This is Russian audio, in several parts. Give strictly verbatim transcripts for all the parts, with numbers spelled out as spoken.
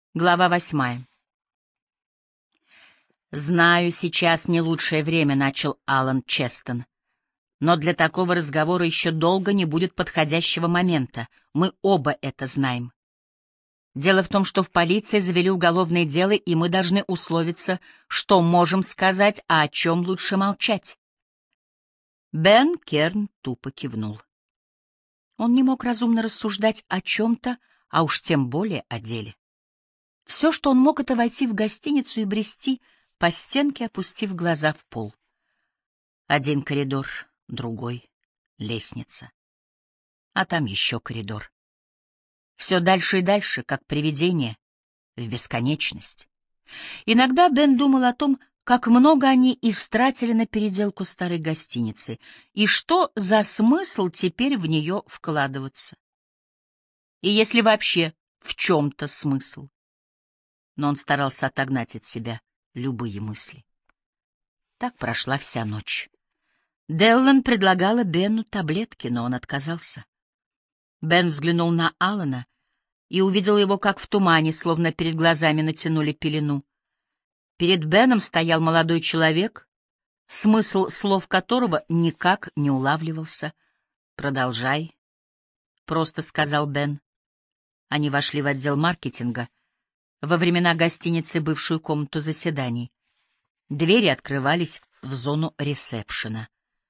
Глава восьмая. «Знаю, сейчас не лучшее время», — начал Алан Честон. «Но для такого разговора еще долго не будет подходящего момента. Мы оба это знаем. Дело в том, что в полиции завели уголовное дело, и мы должны условиться, что можем сказать, а о чем лучше молчать». Бен Керн тупо кивнул. Он не мог разумно рассуждать о чем-то, а уж тем более о деле. Все, что он мог, — это войти в гостиницу и брести по стенке, опустив глаза в пол. Один коридор, другой — лестница. А там еще коридор. Все дальше и дальше, как привидение, в бесконечность. Иногда Бен думал о том, как много они истратили на переделку старой гостиницы, и что за смысл теперь в нее вкладываться. И если вообще в чем-то смысл. Но он старался отогнать от себя любые мысли. Так прошла вся ночь. Деллан предлагала Бену таблетки, но он отказался. Бен взглянул на Алана и увидел его как в тумане, словно перед глазами натянули пелену. Перед Беном стоял молодой человек, смысл слов которого никак не улавливался. «Продолжай», — просто сказал Бен. Они вошли в отдел маркетинга, во времена гостиницы бывшую комнату заседаний. Двери открывались в зону ресепшена.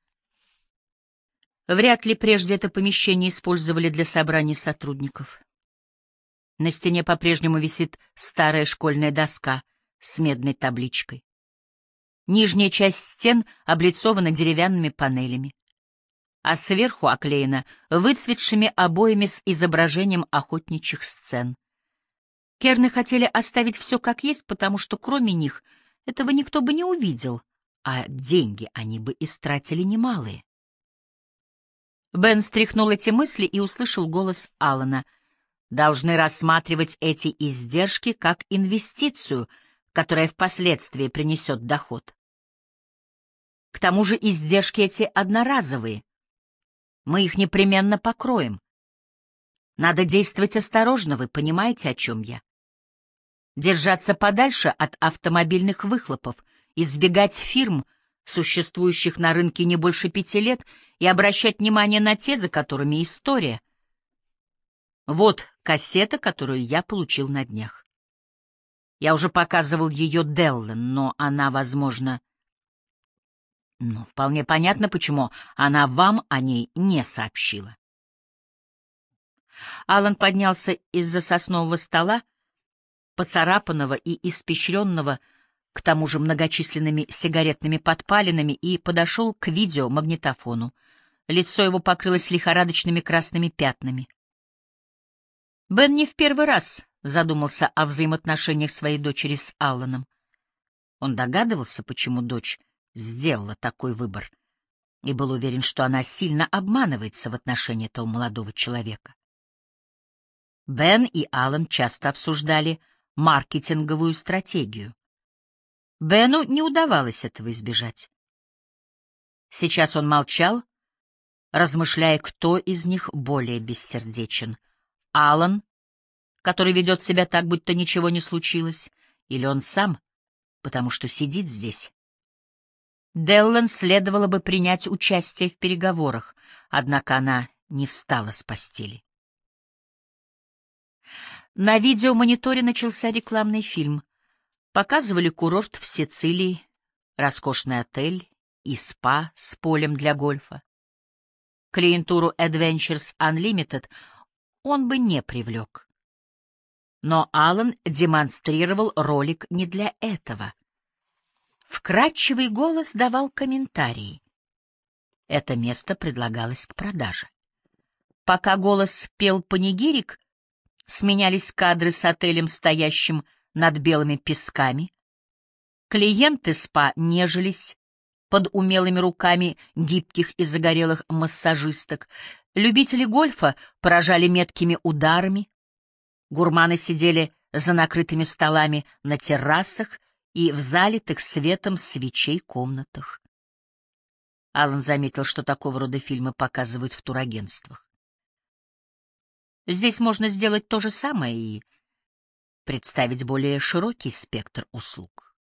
Вряд ли прежде это помещение использовали для собраний сотрудников. На стене по-прежнему висит старая школьная доска с медной табличкой. Нижняя часть стен облицована деревянными панелями, а сверху оклеена выцветшими обоями с изображением охотничьих сцен. Керны хотели оставить все как есть, потому что кроме них этого никто бы не увидел, а деньги они бы истратили немалые. Бен стряхнул эти мысли и услышал голос Алана. «Должны рассматривать эти издержки как инвестицию, которая впоследствии принесет доход. К тому же издержки эти одноразовые. Мы их непременно покроем. Надо действовать осторожно, вы понимаете, о чем я? Держаться подальше от автомобильных выхлопов, избегать фирм, существующих на рынке не больше пяти лет, и обращать внимание на те, за которыми история. Вот кассета, которую я получил на днях. Я уже показывал ее Деллан, но она, возможно... Ну, вполне понятно, почему она вам о ней не сообщила». Алан поднялся из-за соснового стола, поцарапанного и испещренного, к тому же многочисленными сигаретными подпалинами, и подошел к видеомагнитофону. Лицо его покрылось лихорадочными красными пятнами. Бен не в первый раз задумался о взаимоотношениях своей дочери с Алланом. Он догадывался, почему дочь сделала такой выбор, и был уверен, что она сильно обманывается в отношении этого молодого человека. Бен и Аллан часто обсуждали маркетинговую стратегию. Бену не удавалось этого избежать. Сейчас он молчал, размышляя, кто из них более бессердечен. Аллан, который ведет себя так, будто ничего не случилось, или он сам, потому что сидит здесь. Деллан следовало бы принять участие в переговорах, однако она не встала с постели. На видеомониторе начался рекламный фильм. Показывали курорт в Сицилии, роскошный отель и спа с полем для гольфа. Клиентуру Adventures Unlimited он бы не привлек. Но Аллан демонстрировал ролик не для этого. Вкрадчивый голос давал комментарии. Это место предлагалось к продаже. Пока голос пел панигирик, сменялись кадры с отелем, стоящим над белыми песками. Клиенты спа нежились под умелыми руками гибких и загорелых массажисток. Любители гольфа поражали меткими ударами. Гурманы сидели за накрытыми столами на террасах и в залитых светом свечей комнатах. Аллан заметил, что такого рода фильмы показывают в турагентствах. Здесь можно сделать то же самое и представить более широкий спектр услуг.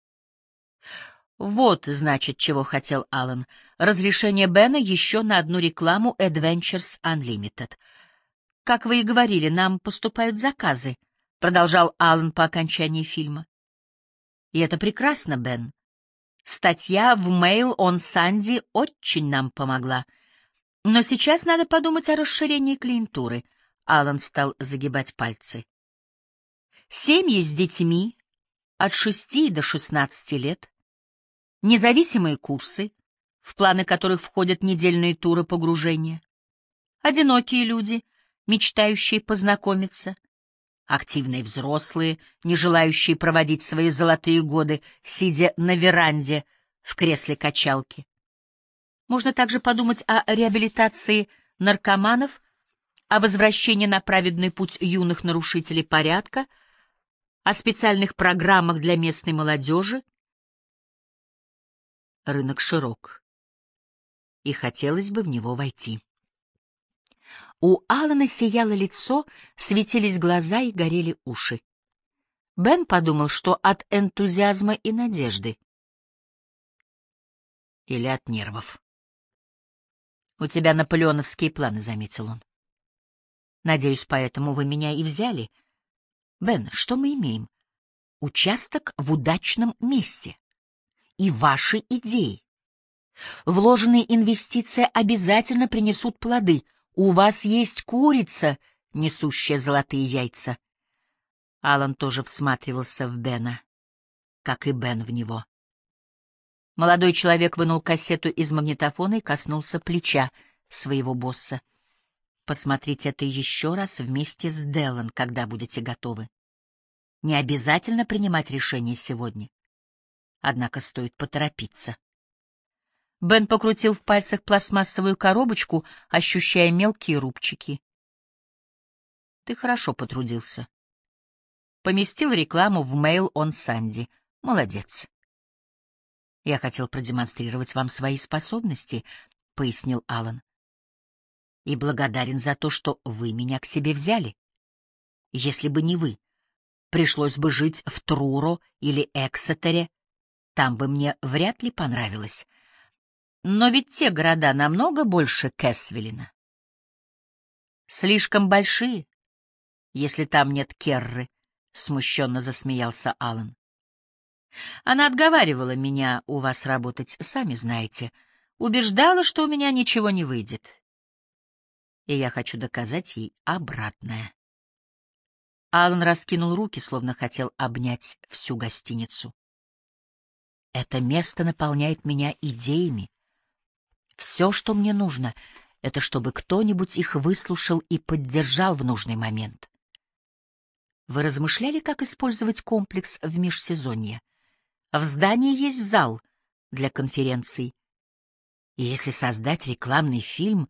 Вот, значит, чего хотел Аллан. Разрешение Бена еще на одну рекламу Adventures Unlimited. Как вы и говорили, нам поступают заказы, продолжал Аллан по окончании фильма. И это прекрасно, Бен. Статья в Mail on Sunday очень нам помогла. Но сейчас надо подумать о расширении клиентуры. Аллан стал загибать пальцы. Семьи с детьми от шести до шестнадцати лет, независимые курсы, в планы которых входят недельные туры погружения, одинокие люди, мечтающие познакомиться, активные взрослые, не желающие проводить свои золотые годы, сидя на веранде в кресле качалки. Можно также подумать о реабилитации наркоманов, о возвращении на праведный путь юных нарушителей порядка, о специальных программах для местной молодежи. Рынок широк, и хотелось бы в него войти. У Алана сияло лицо, светились глаза и горели уши. Бен подумал, что от энтузиазма и надежды. Или от нервов. «У тебя наполеоновские планы», — заметил он. «Надеюсь, поэтому вы меня и взяли. Бен, что мы имеем? Участок в удачном месте. И ваши идеи. Вложенные инвестиции обязательно принесут плоды. У вас есть курица, несущая золотые яйца». Алан тоже всматривался в Бена, как и Бен в него. Молодой человек вынул кассету из магнитофона и коснулся плеча своего босса. «Посмотрите это еще раз вместе с Деллан, когда будете готовы. Не обязательно принимать решение сегодня. Однако стоит поторопиться». Бен покрутил в пальцах пластмассовую коробочку, ощущая мелкие рубчики. «Ты хорошо потрудился. Поместил рекламу в Mail on Sunday. Молодец. Я хотел продемонстрировать вам свои способности», — пояснил Алан. «И благодарен за то, что вы меня к себе взяли. Если бы не вы, пришлось бы жить в Труро или Эксетере, там бы мне вряд ли понравилось. Но ведь те города намного больше Кэсвиллина. Слишком большие, если там нет Керры», — смущенно засмеялся Алан. «Она отговаривала меня у вас работать, сами знаете, убеждала, что у меня ничего не выйдет. И я хочу доказать ей обратное». Алан раскинул руки, словно хотел обнять всю гостиницу. «Это место наполняет меня идеями. Все, что мне нужно, — это чтобы кто-нибудь их выслушал и поддержал в нужный момент. Вы размышляли, как использовать комплекс в межсезонье? В здании есть зал для конференций. И если создать рекламный фильм...»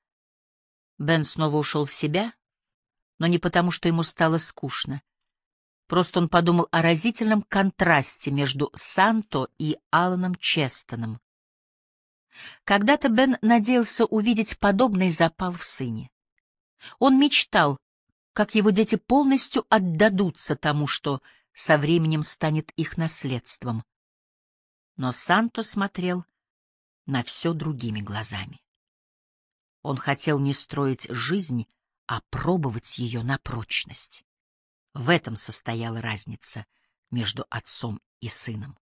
Бен снова ушел в себя, но не потому, что ему стало скучно. Просто он подумал о разительном контрасте между Санто и Аланом Честоном. Когда-то Бен надеялся увидеть подобный запал в сыне. Он мечтал, как его дети полностью отдадутся тому, что со временем станет их наследством. Но Санто смотрел на все другими глазами. Он хотел не строить жизнь, а пробовать ее на прочность. В этом состояла разница между отцом и сыном.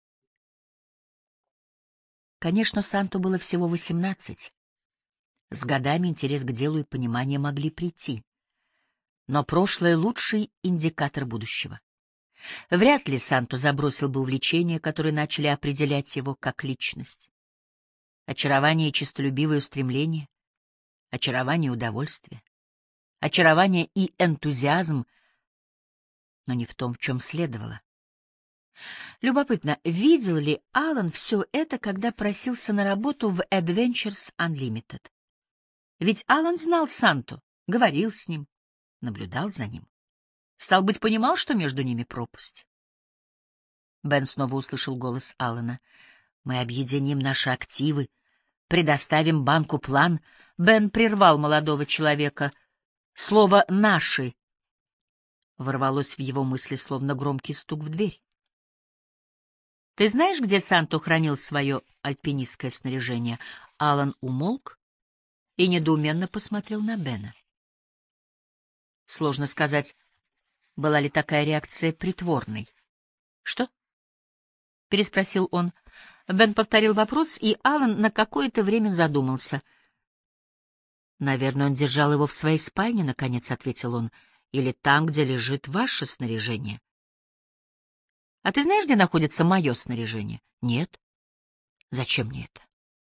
Конечно, Санту было всего восемнадцать. С годами интерес к делу и понимание могли прийти. Но прошлое — лучший индикатор будущего. Вряд ли Санту забросил бы увлечения, которые начали определять его как личность. Очарование и честолюбивое устремление, очарование и удовольствие, очарование и энтузиазм, но не в том, в чем следовало. Любопытно, видел ли Алан все это, когда просился на работу в Adventures Unlimited? Ведь Алан знал Санту, говорил с ним, наблюдал за ним. Стал быть, понимал, что между ними пропасть. Бен снова услышал голос Алана. «Мы объединим наши активы, предоставим банку план». Бен прервал молодого человека. Слово «наши» ворвалось в его мысли, словно громкий стук в дверь. «Ты знаешь, где Санто хранил свое альпинистское снаряжение?» Алан умолк и недоуменно посмотрел на Бена. Сложно сказать, была ли такая реакция притворной. «Что?» — переспросил он. Бен повторил вопрос, и Алан на какое-то время задумался. «Наверное, он держал его в своей спальне», — наконец ответил он, — «или там, где лежит ваше снаряжение». «А ты знаешь, где находится мое снаряжение?» «Нет». «Зачем мне это?»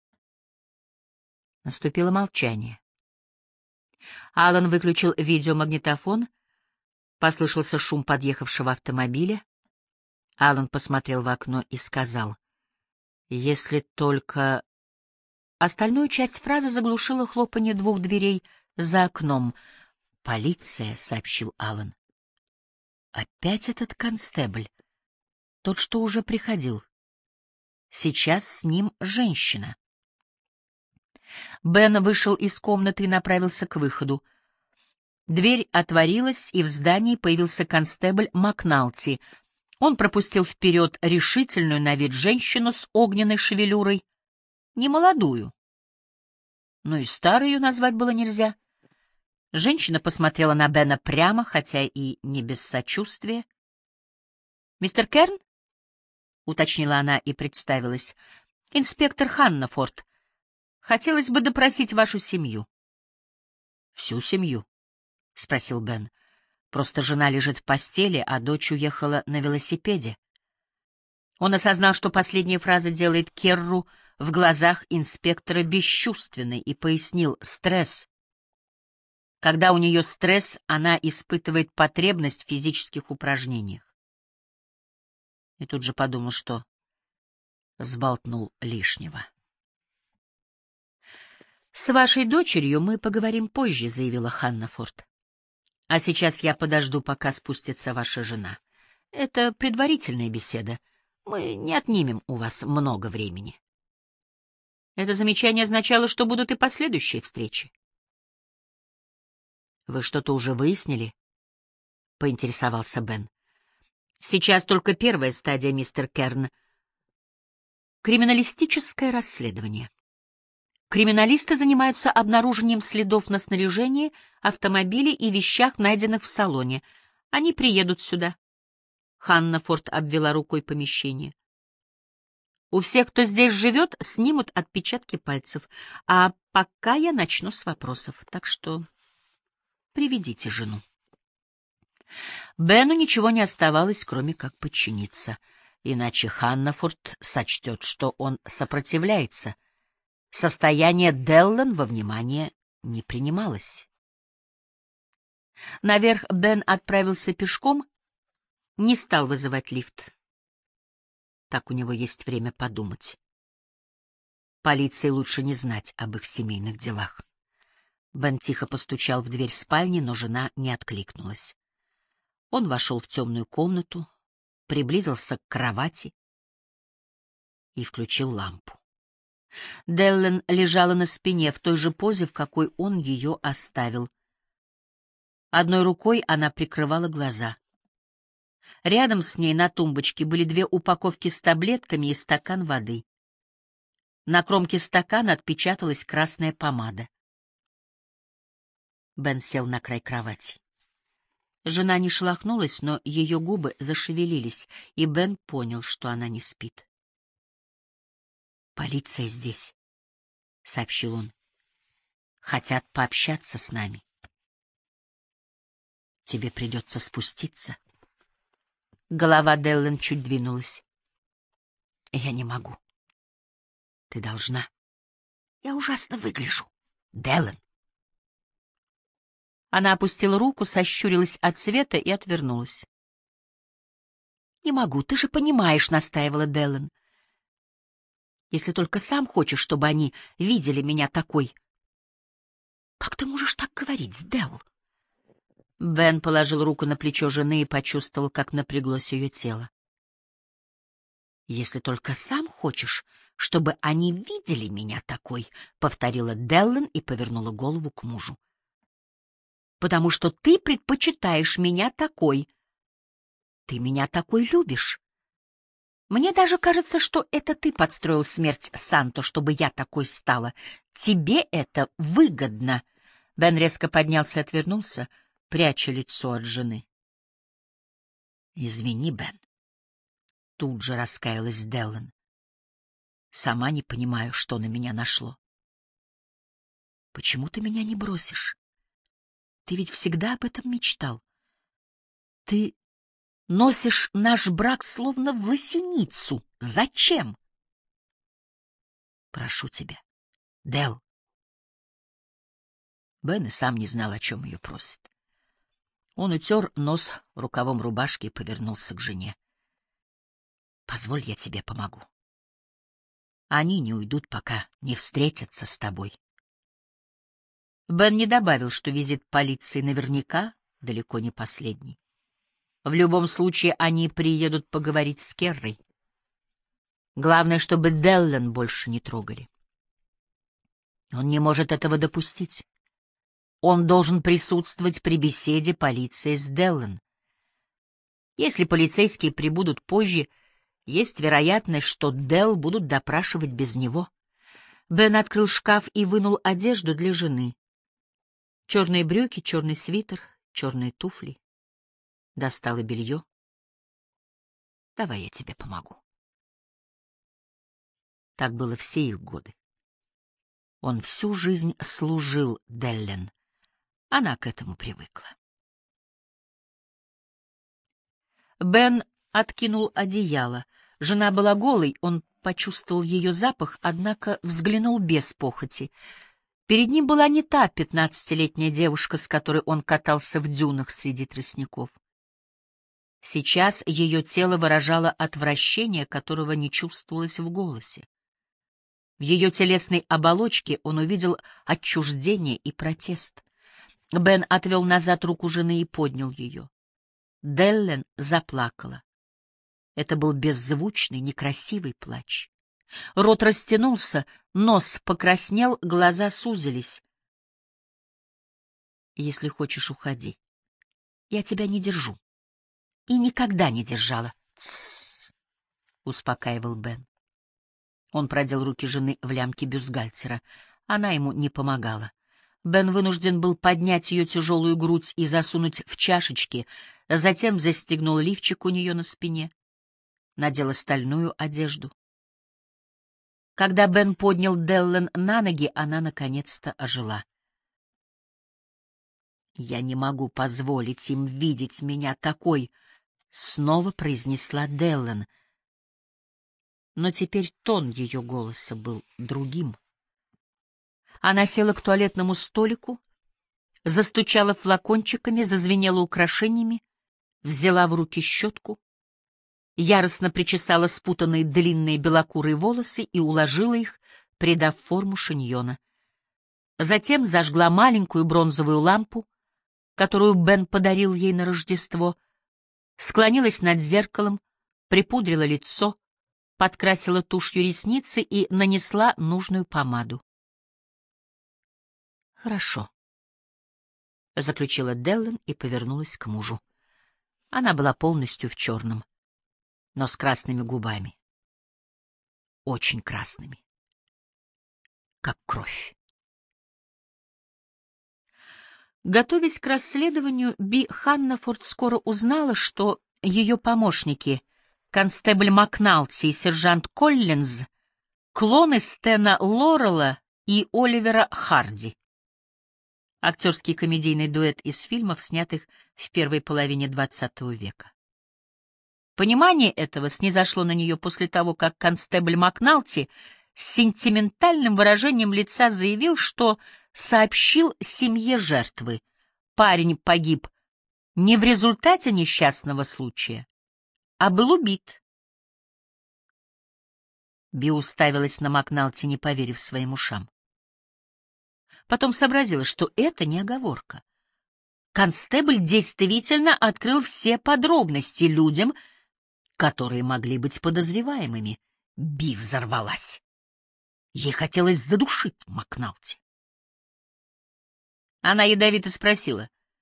Наступило молчание. Алан выключил видеомагнитофон. Послышался шум подъехавшего автомобиля. Алан посмотрел в окно и сказал: «Если только...» Остальную часть фразы заглушило хлопанье двух дверей за окном. «Полиция», — сообщил Алан. «Опять этот констебль, тот, что уже приходил. Сейчас с ним женщина». Бен вышел из комнаты и направился к выходу. Дверь отворилась, и в здании появился констебль Макналти. Он пропустил вперед решительную на вид женщину с огненной шевелюрой, немолодую, но и старой ее назвать было нельзя. Женщина посмотрела на Бена прямо, хотя и не без сочувствия. «Мистер Керн?» — уточнила она и представилась. «Инспектор Ханнафорд. Хотелось бы допросить вашу семью». «Всю семью?» — спросил Бен. «Просто жена лежит в постели, а дочь уехала на велосипеде». Он осознал, что последняя фраза делает Керру в глазах инспектора бесчувственной, и пояснил: «Стресс. Когда у нее стресс, она испытывает потребность в физических упражнениях». И тут же подумал, что сболтнул лишнего. «С вашей дочерью мы поговорим позже», — заявила Ханнафорд. «А сейчас я подожду, пока спустится ваша жена. Это предварительная беседа. Мы не отнимем у вас много времени». Это замечание означало, что будут и последующие встречи. «Вы что-то уже выяснили?» — поинтересовался Бен. «Сейчас только первая стадия, мистер Керн. Криминалистическое расследование. Криминалисты занимаются обнаружением следов на снаряжении, автомобиле и вещах, найденных в салоне. Они приедут сюда». Ханнафорд обвела рукой помещение. «У всех, кто здесь живет, снимут отпечатки пальцев. А пока я начну с вопросов. Так что приведите жену». Бену ничего не оставалось, кроме как подчиниться. Иначе Ханнафорд сочтет, что он сопротивляется. Состояние Деллан во внимание не принималось. Наверх Бен отправился пешком, не стал вызывать лифт. Так у него есть время подумать. Полиции лучше не знать об их семейных делах. Бен тихо постучал в дверь спальни, но жена не откликнулась. Он вошел в темную комнату, приблизился к кровати и включил лампу. Деллен лежала на спине в той же позе, в какой он ее оставил. Одной рукой она прикрывала глаза. Рядом с ней на тумбочке были две упаковки с таблетками и стакан воды. На кромке стакана отпечаталась красная помада. Бен сел на край кровати. Жена не шелохнулась, но ее губы зашевелились, и Бен понял, что она не спит. «Полиция здесь», — сообщил он. «Хотят пообщаться с нами. Тебе придется спуститься». Голова Деллен чуть двинулась. «Я не могу. Ты должна. Я ужасно выгляжу. Деллен». Она опустила руку, сощурилась от света и отвернулась. «Не могу, ты же понимаешь», — настаивала Деллен. «Если только сам хочешь, чтобы они видели меня такой». «Как ты можешь так говорить, Делл?» Бен положил руку на плечо жены и почувствовал, как напряглось ее тело. «Если только сам хочешь, чтобы они видели меня такой», — повторила Деллен и повернула голову к мужу. потому что ты предпочитаешь меня такой. Ты меня такой любишь. Мне даже кажется, что это ты подстроил смерть Санто, чтобы я такой стала. Тебе это выгодно. Бен резко поднялся и отвернулся, пряча лицо от жены. Извини, Бен. Тут же раскаялась Деллен. Сама не понимаю, что на меня нашло. Почему ты меня не бросишь? Ты ведь всегда об этом мечтал. Ты носишь наш брак словно в лосиницу. Зачем? Прошу тебя, Дел. Бен и сам не знал, о чем ее просит. Он утер нос рукавом рубашки и повернулся к жене. Позволь, я тебе помогу. Они не уйдут, пока не встретятся с тобой. Бен не добавил, что визит полиции наверняка далеко не последний. В любом случае, они приедут поговорить с Керрой. Главное, чтобы Деллен больше не трогали. Он не может этого допустить. Он должен присутствовать при беседе полиции с Деллен. Если полицейские прибудут позже, есть вероятность, что Делл будут допрашивать без него. Бен открыл шкаф и вынул одежду для жены. Черные брюки, черный свитер, черные туфли. Достал и белье. Давай я тебе помогу. Так было все их годы. Он всю жизнь служил Деллен. Она к этому привыкла. Бен откинул одеяло. Жена была голой, он почувствовал ее запах, однако взглянул без похоти. Перед ним была не та пятнадцатилетняя девушка, с которой он катался в дюнах среди тростников. Сейчас ее тело выражало отвращение, которого не чувствовалось в голосе. В ее телесной оболочке он увидел отчуждение и протест. Бен отвел назад руку жены и поднял ее. Деллен заплакала. Это был беззвучный, некрасивый плач. Рот растянулся, нос покраснел, глаза сузились. «Если хочешь, уходи. Я тебя не держу. И никогда не держала». «Тссс», — успокаивал Бен. Он продел руки жены в лямки бюстгальтера. Она ему не помогала. Бен вынужден был поднять ее тяжелую грудь и засунуть в чашечки, затем застегнул лифчик у нее на спине, надел остальную одежду. Когда Бен поднял Деллен на ноги, она наконец-то ожила. «Я не могу позволить им видеть меня такой», — снова произнесла Деллен. Но теперь тон ее голоса был другим. Она села к туалетному столику, застучала флакончиками, зазвенела украшениями, взяла в руки щетку, яростно причесала спутанные длинные белокурые волосы и уложила их, придав форму шиньона. Затем зажгла маленькую бронзовую лампу, которую Бен подарил ей на Рождество, склонилась над зеркалом, припудрила лицо, подкрасила тушью ресницы и нанесла нужную помаду. «Хорошо», — заключила Деллен и повернулась к мужу. Она была полностью в черном, но с красными губами. Очень красными. Как кровь. Готовясь к расследованию, Би Ханнафорд скоро узнала, что ее помощники, констебль Макналти и сержант Коллинз, клоны Стэна Лорелла и Оливера Харди. Актерский комедийный дуэт из фильмов, снятых в первой половине двадцатого века. Понимание этого снизошло на нее после того, как констебль Макналти с сентиментальным выражением лица заявил, что сообщил семье жертвы. Парень погиб не в результате несчастного случая, а был убит. Би уставилась на Макналти, не поверив своим ушам. Потом сообразила, что это не оговорка. Констебль действительно открыл все подробности людям, которые могли быть подозреваемыми. Би взорвалась. Ей хотелось задушить Макналти. Она ядовито спросила: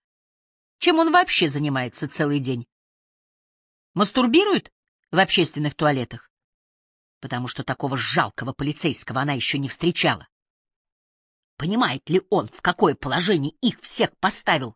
Чем он вообще занимается целый день? Мастурбирует в общественных туалетах? Потому что такого жалкого полицейского она еще не встречала. Понимает ли он, в какое положение их всех поставил?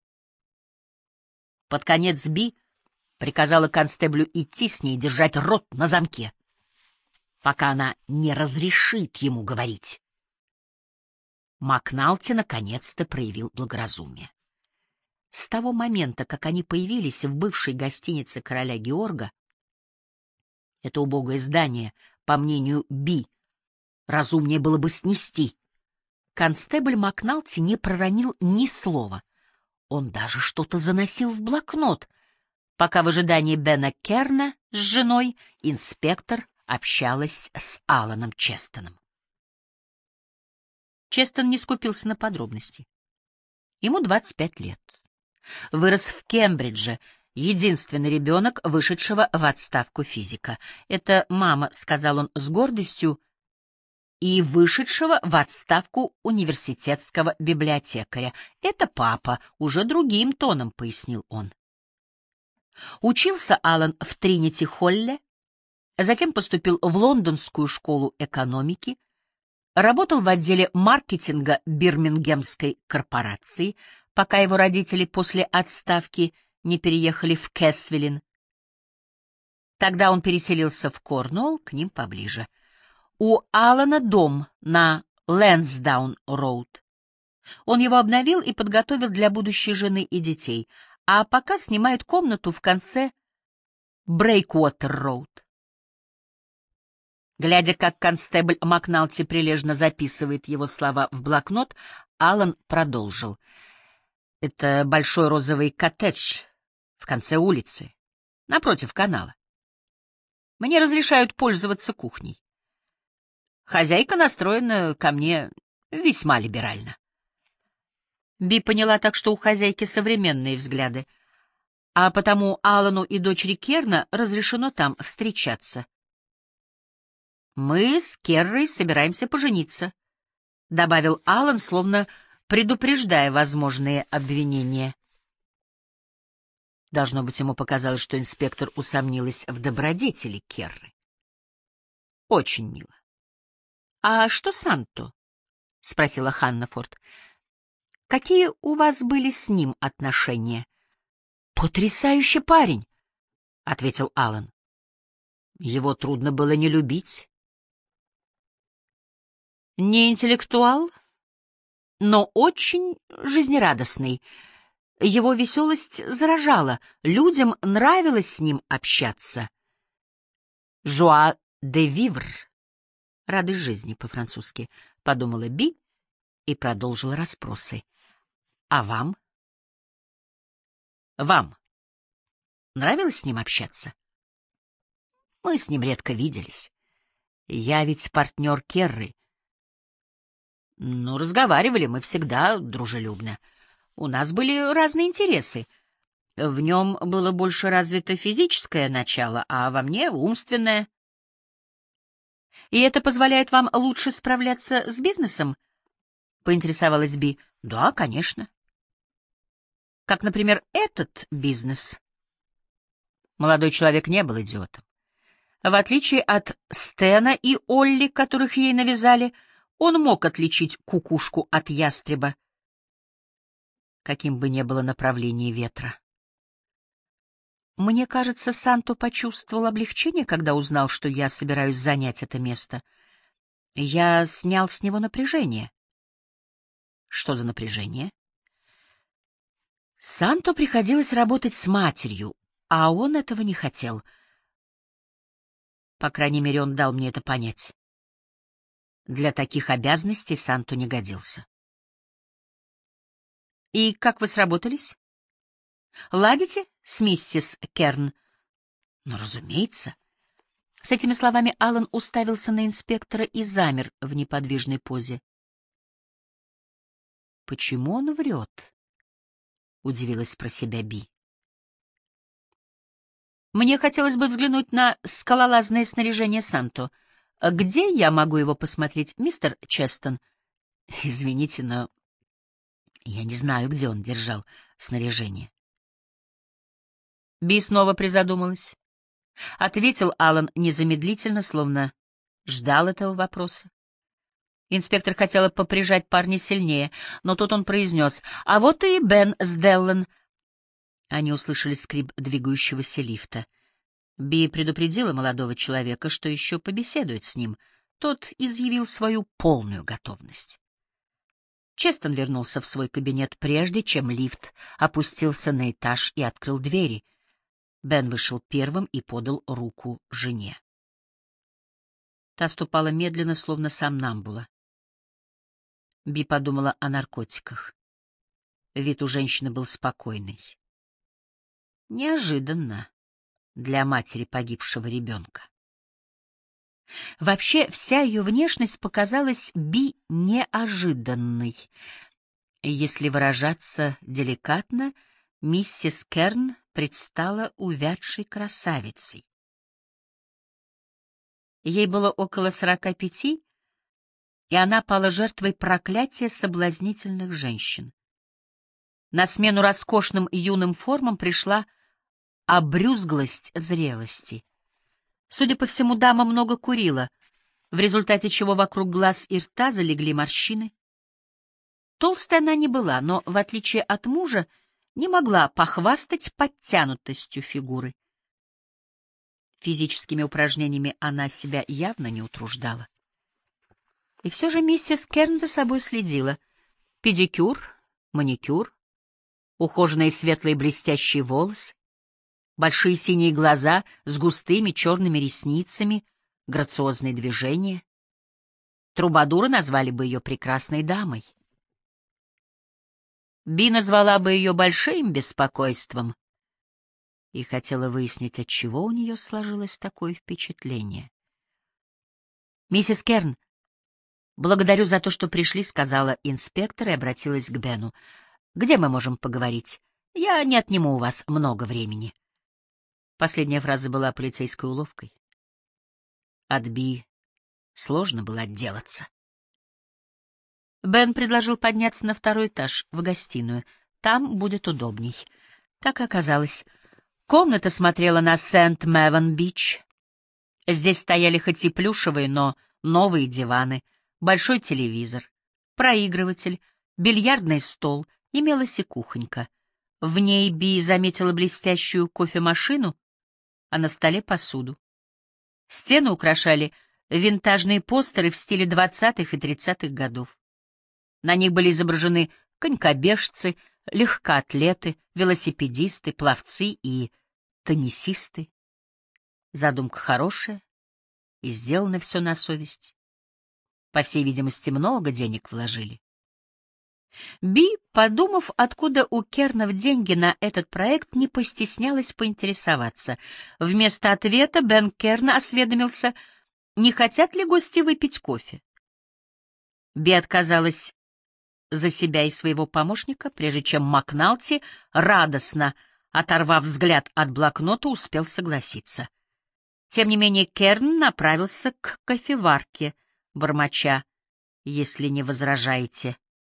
Под конец Би приказала констеблю идти с ней и держать рот на замке, пока она не разрешит ему говорить. Макналти наконец-то проявил благоразумие. С того момента, как они появились в бывшей гостинице короля Георга, это убогое здание, по мнению Би, разумнее было бы снести, констебль Макналти не проронил ни слова. Он даже что-то заносил в блокнот, пока в ожидании Бена Керна с женой инспектор общалась с Аланом Честоном. Честон не скупился на подробности. Ему двадцать пять лет. Вырос в Кембридже, единственный ребенок вышедшего в отставку физика. Это мама, — сказал он с гордостью, — и вышедшего в отставку университетского библиотекаря. Это папа, уже другим тоном пояснил он. Учился Алан в Тринити-Холле, затем поступил в Лондонскую школу экономики, работал в отделе маркетинга Бирмингемской корпорации, пока его родители после отставки не переехали в Кэсвиллин. Тогда он переселился в Корнуолл, к ним поближе. У Алана дом на Лэнсдаун-роуд. Он его обновил и подготовил для будущей жены и детей, а пока снимает комнату в конце Брейквотер-роуд. Глядя, как констебль Макналти прилежно записывает его слова в блокнот, Алан продолжил. Это большой розовый коттедж в конце улицы, напротив канала. Мне разрешают пользоваться кухней. Хозяйка настроена ко мне весьма либерально. Би поняла так, что у хозяйки современные взгляды, а потому Алану и дочери Керна разрешено там встречаться. «Мы с Керрой собираемся пожениться», — добавил Алан, словно предупреждая возможные обвинения. Должно быть, ему показалось, что инспектор усомнилась в добродетели Керры. Очень мило. — А что Санто? — спросила Ханнафорд. — Какие у вас были с ним отношения? — Потрясающий парень, — ответил Алан. Его трудно было не любить. Не интеллектуал, но очень жизнерадостный. Его веселость заражала, людям нравилось с ним общаться. «Жоа де вивр» — «радость жизни» по-французски, — подумала Би и продолжила расспросы. «А вам?» «Вам нравилось с ним общаться?» «Мы с ним редко виделись. Я ведь партнер Керры. Ну, разговаривали мы всегда дружелюбно. У нас были разные интересы. В нем было больше развито физическое начало, а во мне — умственное. И это позволяет вам лучше справляться с бизнесом? — поинтересовалась Би. — Да, конечно. Как, например, этот бизнес. Молодой человек не был идиотом. В отличие от Стена и Олли, которых ей навязали, он мог отличить кукушку от ястреба, каким бы ни было направление ветра. Мне кажется, Санто почувствовал облегчение, когда узнал, что я собираюсь занять это место. Я снял с него напряжение. Что за напряжение? Санто приходилось работать с матерью, а он этого не хотел. По крайней мере, он дал мне это понять. Для таких обязанностей Санто не годился. И как вы сработались? Ладите с миссис Керн? Ну, разумеется. С этими словами Алан уставился на инспектора и замер в неподвижной позе. Почему он врет? Удивилась про себя Би. Мне хотелось бы взглянуть на скалолазное снаряжение Санто. Где я могу его посмотреть, мистер Честон? Извините, но я не знаю, где он держал снаряжение. Би снова призадумалась. Ответил Аллан незамедлительно, словно ждал этого вопроса. Инспектор хотела поприжать парня сильнее, но тут он произнес: «А вот и Бен с Деллен». Они услышали скрип двигающегося лифта. Би предупредила молодого человека, что еще побеседует с ним. Тот изъявил свою полную готовность. Честон вернулся в свой кабинет прежде, чем лифт опустился на этаж и открыл двери. Бен вышел первым и подал руку жене. Та ступала медленно, словно сомнамбула. Би подумала о наркотиках. Вид у женщины был спокойный. Неожиданно для матери погибшего ребенка. Вообще, вся ее внешность показалась Би неожиданной. Если выражаться деликатно, миссис Керн предстала увядшей красавицей. Ей было около сорока пяти, и она пала жертвой проклятия соблазнительных женщин. На смену роскошным юным формам пришла обрюзглость зрелости. Судя по всему, дама много курила, в результате чего вокруг глаз и рта залегли морщины. Толстой она не была, но, в отличие от мужа, не могла похвастать подтянутостью фигуры. Физическими упражнениями она себя явно не утруждала. И все же миссис Керн за собой следила. Педикюр, маникюр, ухоженные светлые блестящие волосы, большие синие глаза с густыми черными ресницами, грациозные движения. Трубадуры назвали бы ее прекрасной дамой. Би назвала бы ее большим беспокойством и хотела выяснить, отчего у нее сложилось такое впечатление. «Миссис Керн, благодарю за то, что пришли», — сказала инспектор и обратилась к Бену. «Где мы можем поговорить? Я не отниму у вас много времени». Последняя фраза была полицейской уловкой. От Би сложно было отделаться. Бен предложил подняться на второй этаж, в гостиную. Там будет удобней. Так и оказалось. Комната смотрела на Сент-Мэвон-Бич. Здесь стояли хоть и плюшевые, но новые диваны, большой телевизор, проигрыватель, бильярдный стол, имелась и кухонька. В ней Би заметила блестящую кофемашину, а на столе посуду. Стены украшали винтажные постеры в стиле двадцатых и тридцатых годов. На них были изображены конькобежцы, легкоатлеты, велосипедисты, пловцы и теннисисты. Задумка хорошая, и сделано все на совесть. По всей видимости, много денег вложили. Би, подумав, откуда у Кернов деньги на этот проект, не постеснялась поинтересоваться. Вместо ответа Бен Керн осведомился, не хотят ли гости выпить кофе. Би отказалась за себя и своего помощника, прежде чем Макналти, радостно оторвав взгляд от блокнота, успел согласиться. Тем не менее Керн направился к кофеварке, бормоча: «Если не возражаете».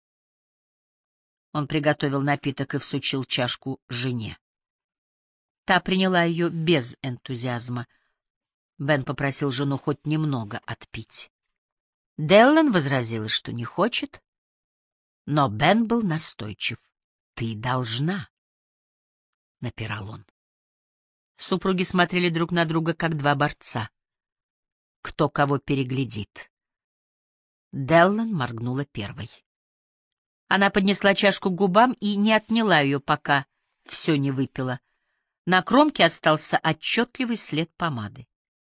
Он приготовил напиток и всучил чашку жене. Та приняла ее без энтузиазма. Бен попросил жену хоть немного отпить. Деллен возразила, что не хочет, но Бен был настойчив. «Ты должна», — напирал он. Супруги смотрели друг на друга, как два борца. Кто кого переглядит. Деллен моргнула первой. Она поднесла чашку к губам и не отняла ее, пока все не выпила. На кромке остался отчетливый след помады.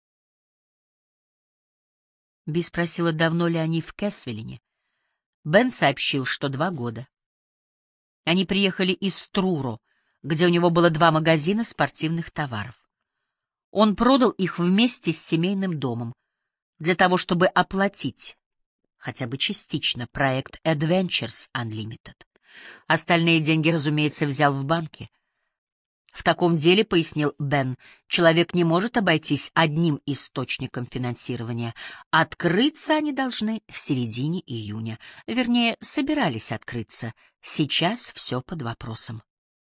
Би спросила, давно ли они в Кэсвиллине. Бен сообщил, что два года. Они приехали из Труро, где у него было два магазина спортивных товаров. Он продал их вместе с семейным домом для того, чтобы оплатить, хотя бы частично, проект Adventures Unlimited. Остальные деньги, разумеется, взял в банке. В таком деле, пояснил Бен, человек не может обойтись одним источником финансирования. Открыться они должны в середине июня. Вернее, собирались открыться. Сейчас все под вопросом.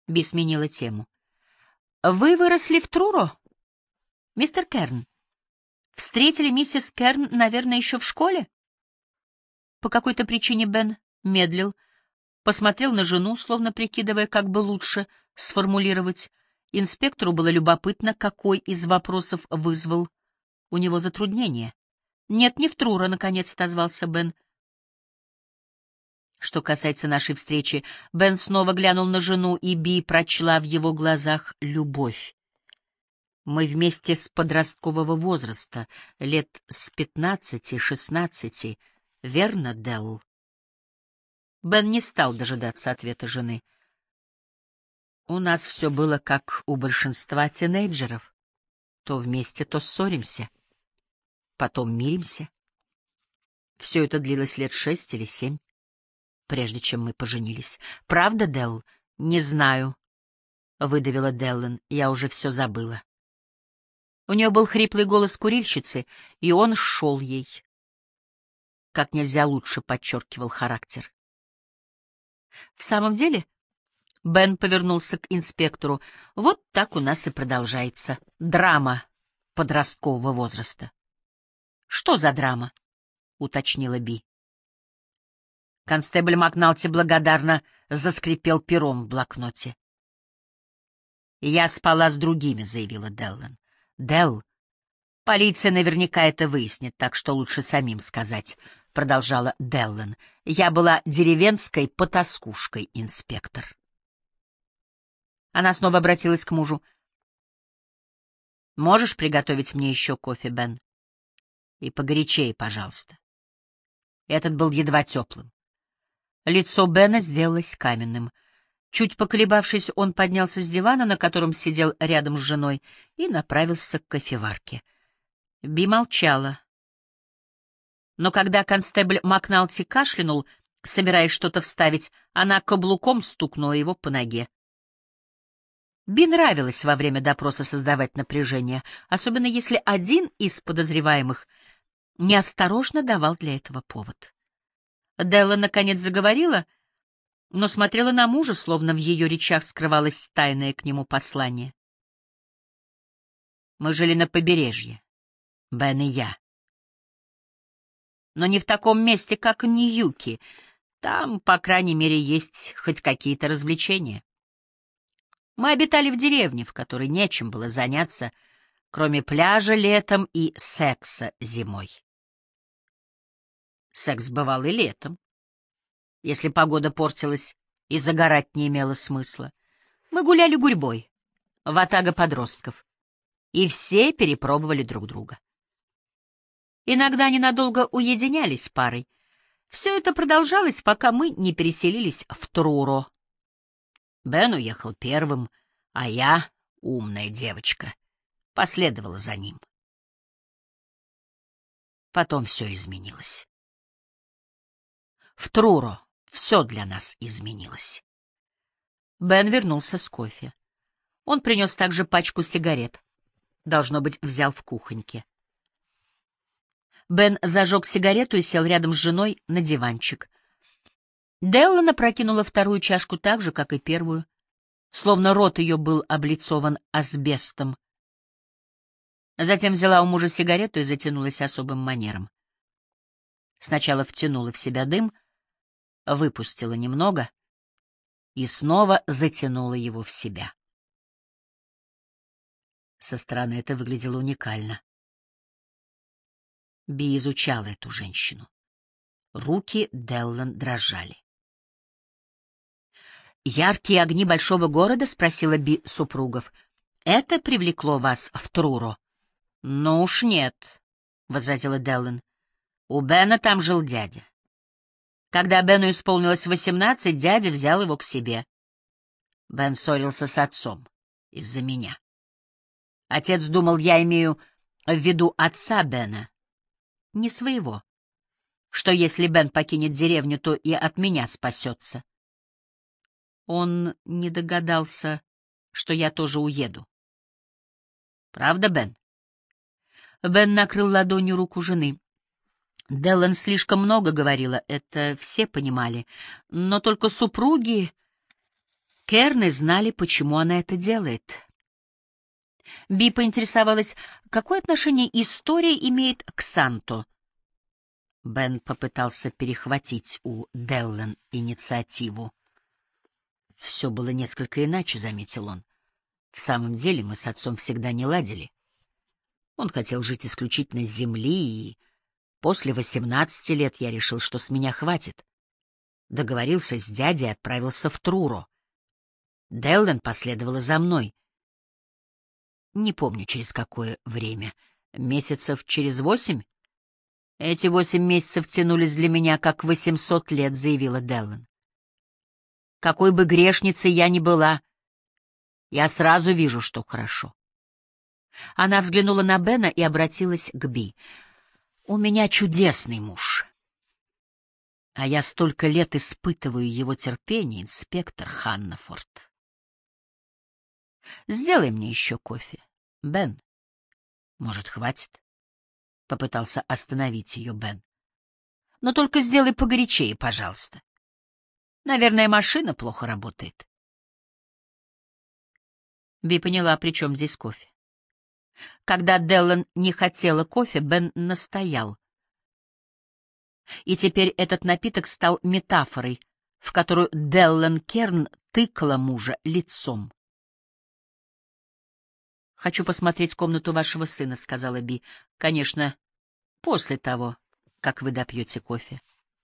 Би сменила тему. «Вы выросли в Труро, мистер Керн? Встретили миссис Керн, наверное, еще в школе?» По какой-то причине Бен медлил, посмотрел на жену, словно прикидывая, как бы лучше сформулировать. Инспектору было любопытно, какой из вопросов вызвал у него затруднение. «Нет, не в Труро», — наконец отозвался Бен. Что касается нашей встречи, Бен снова глянул на жену, и Би прочла в его глазах любовь. Мы вместе с подросткового возраста, лет с пятнадцати-шестнадцати, верно, Делл? Бен не стал дожидаться ответа жены. У нас все было как у большинства тинейджеров. То вместе, то ссоримся. Потом миримся. Все это длилось лет шесть или семь, прежде чем мы поженились. Правда, Делл? Не знаю, — выдавила Деллен. Я уже все забыла. У нее был хриплый голос курильщицы, и он шел ей. Как нельзя лучше подчеркивал характер. В самом деле, Бен повернулся к инспектору, вот так у нас и продолжается. Драма подросткового возраста. — Что за драма? — уточнила Би. Констебль Макналти благодарно заскрипел пером в блокноте. «Я спала с другими», — заявила Деллен. «Делл, полиция наверняка это выяснит, так что лучше самим сказать», — продолжала Деллен. «Я была деревенской потаскушкой, инспектор». Она снова обратилась к мужу. «Можешь приготовить мне еще кофе, Бен? И погорячее, пожалуйста». Этот был едва теплым. Лицо Бена сделалось каменным. Чуть поколебавшись, он поднялся с дивана, на котором сидел рядом с женой, и направился к кофеварке. Би молчала. Но когда констебль Макналти кашлянул, собираясь что-то вставить, она каблуком стукнула его по ноге. Би нравилось во время допроса создавать напряжение, особенно если один из подозреваемых неосторожно давал для этого повод. Делла наконец заговорила, но смотрела на мужа, словно в ее речах скрывалось тайное к нему послание. «Мы жили на побережье, Бен и я. Но не в таком месте, как Ньюки. Там, по крайней мере, есть хоть какие-то развлечения. Мы обитали в деревне, в которой нечем было заняться, кроме пляжа летом и секса зимой. Секс бывал и летом, если погода портилась и загорать не имело смысла. Мы гуляли гурьбой, ватага подростков, и все перепробовали друг друга. Иногда ненадолго уединялись парой. Все это продолжалось, пока мы не переселились в Труро. Бен уехал первым, а я, умная девочка, последовала за ним. Потом все изменилось. В Труро все для нас изменилось. Бен вернулся с кофе. Он принес также пачку сигарет. Должно быть, взял в кухоньке. Бен зажег сигарету и сел рядом с женой на диванчик. Делла опрокинула вторую чашку так же, как и первую, словно рот ее был облицован асбестом. Затем взяла у мужа сигарету и затянулась особым манером. Сначала втянула в себя дым, выпустила немного и снова затянула его в себя. Со стороны это выглядело уникально. Би изучала эту женщину. Руки Деллен дрожали. «Яркие огни большого города?» — спросила Би супругов. «Это привлекло вас в Труро?» «Ну уж нет», — возразила Деллен. «У Бена там жил дядя. Когда Бену исполнилось восемнадцать, дядя взял его к себе. Бен ссорился с отцом из-за меня. Отец думал, я имею в виду отца Бена, не своего, что если Бен покинет деревню, то и от меня спасется. Он не догадался, что я тоже уеду. Правда, Бен?» Бен накрыл ладонью руку жены. Деллен слишком много говорила, это все понимали, но только супруги Керны знали, почему она это делает. Би поинтересовалась, какое отношение история имеет к Санто. Бен попытался перехватить у Деллен инициативу. «Все было несколько иначе», — заметил он. «В самом деле мы с отцом всегда не ладили. Он хотел жить исключительно с земли, и после восемнадцати лет я решил, что с меня хватит. Договорился с дядей и отправился в Труро. Деллен последовала за мной. Не помню, через какое время. Месяцев через восемь? Эти восемь месяцев тянулись для меня, как восемьсот лет», — заявила Деллен. «Какой бы грешницей я ни была, я сразу вижу, что хорошо». Она взглянула на Бена и обратилась к Би. «У меня чудесный муж. А я столько лет испытываю его терпение, инспектор Ханнафорд. Сделай мне еще кофе, Бен. Может, хватит?» — попытался остановить ее Бен. «Но только сделай погорячее, пожалуйста. Наверное, машина плохо работает». Би поняла, при чем здесь кофе. Когда Деллен не хотела кофе, Бен настоял. И теперь этот напиток стал метафорой, в которую Деллен Керн тыкала мужа лицом. «Хочу посмотреть комнату вашего сына», — сказала Би. «Конечно, после того, как вы допьете кофе».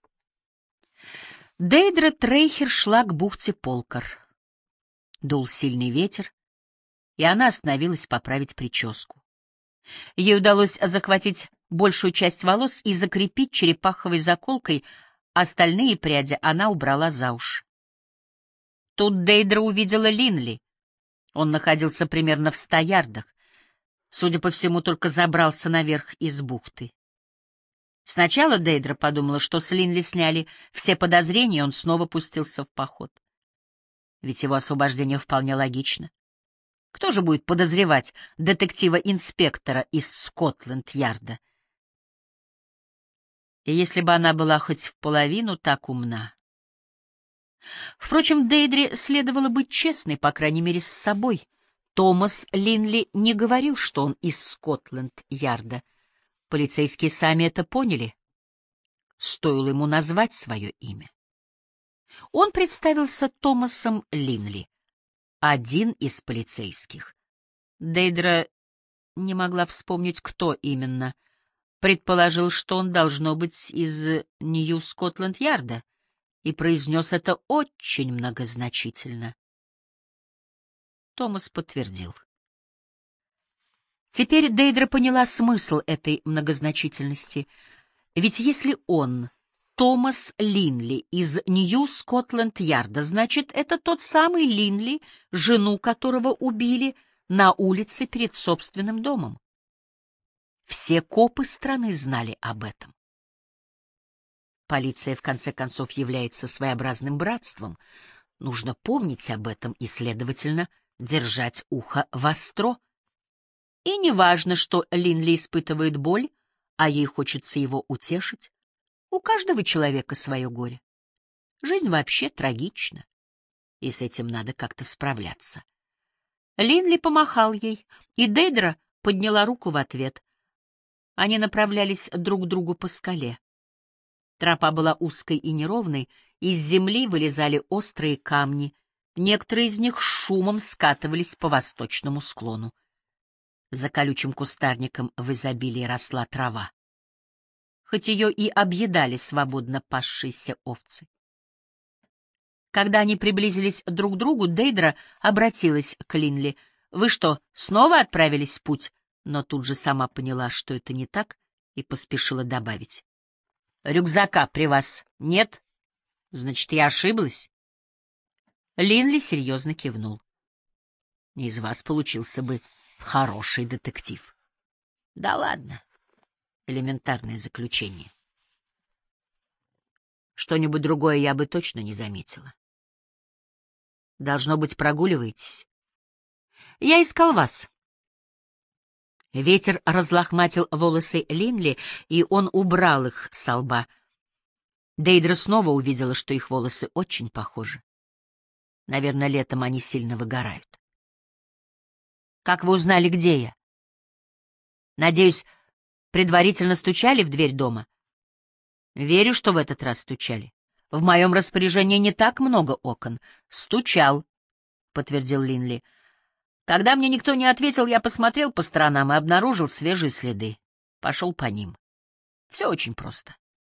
Дейдра Трейхер шла к бухте Полкар. Дул сильный ветер, и она остановилась поправить прическу. Ей удалось захватить большую часть волос и закрепить черепаховой заколкой, остальные пряди она убрала за уши. Тут Дейдра увидела Линли. Он находился примерно в ста ярдах. Судя по всему, только забрался наверх из бухты. Сначала Дейдра подумала, что с Линли сняли все подозрения, и он снова пустился в поход. Ведь его освобождение вполне логично. Кто же будет подозревать детектива-инспектора из Скотланд-Ярда? И если бы она была хоть в половину так умна... Впрочем, Дейдре следовало быть честной, по крайней мере, с собой. Томас Линли не говорил, что он из Скотланд-Ярда. Полицейские сами это поняли. Стоило ему назвать свое имя. Он представился Томасом Линли, один из полицейских. Дейдра не могла вспомнить, кто именно. Предположил, что он должно быть из Нью-Скотланд-Ярда, и произнес это очень многозначительно. Томас подтвердил. Теперь Дейдра поняла смысл этой многозначительности. Ведь если он, Томас Линли, из Нью-Скотланд-Ярда, значит, это тот самый Линли, жену которого убили на улице перед собственным домом. Все копы страны знали об этом. Полиция, в конце концов, является своеобразным братством. Нужно помнить об этом и, следовательно, держать ухо востро. И не важно, что Линли испытывает боль, а ей хочется его утешить. У каждого человека свое горе. Жизнь вообще трагична, и с этим надо как-то справляться. Линли помахал ей, и Дейдра подняла руку в ответ. Они направлялись друг к другу по скале. Тропа была узкой и неровной, из земли вылезали острые камни, некоторые из них шумом скатывались по восточному склону. За колючим кустарником в изобилии росла трава, хоть ее и объедали свободно пасшиеся овцы. Когда они приблизились друг к другу, Дейдра обратилась к Линли. «Вы что, снова отправились в путь?» Но тут же сама поняла, что это не так, и поспешила добавить. «Рюкзака при вас нет? Значит, я ошиблась?» Линли серьезно кивнул. «Из вас получился бы хороший детектив». «Да ладно, элементарное заключение. Что-нибудь другое я бы точно не заметила. Должно быть, прогуливаетесь. Я искал вас». Ветер разлохматил волосы Линли, и он убрал их со лба. Дейдра снова увидела, что их волосы очень похожи. Наверное, летом они сильно выгорают. Как вы узнали, где я? Надеюсь, предварительно стучали в дверь дома? Верю, что в этот раз стучали. В моем распоряжении не так много окон. Стучал, — подтвердил Линли. Когда мне никто не ответил, я посмотрел по сторонам и обнаружил свежие следы. Пошел по ним. Все очень просто.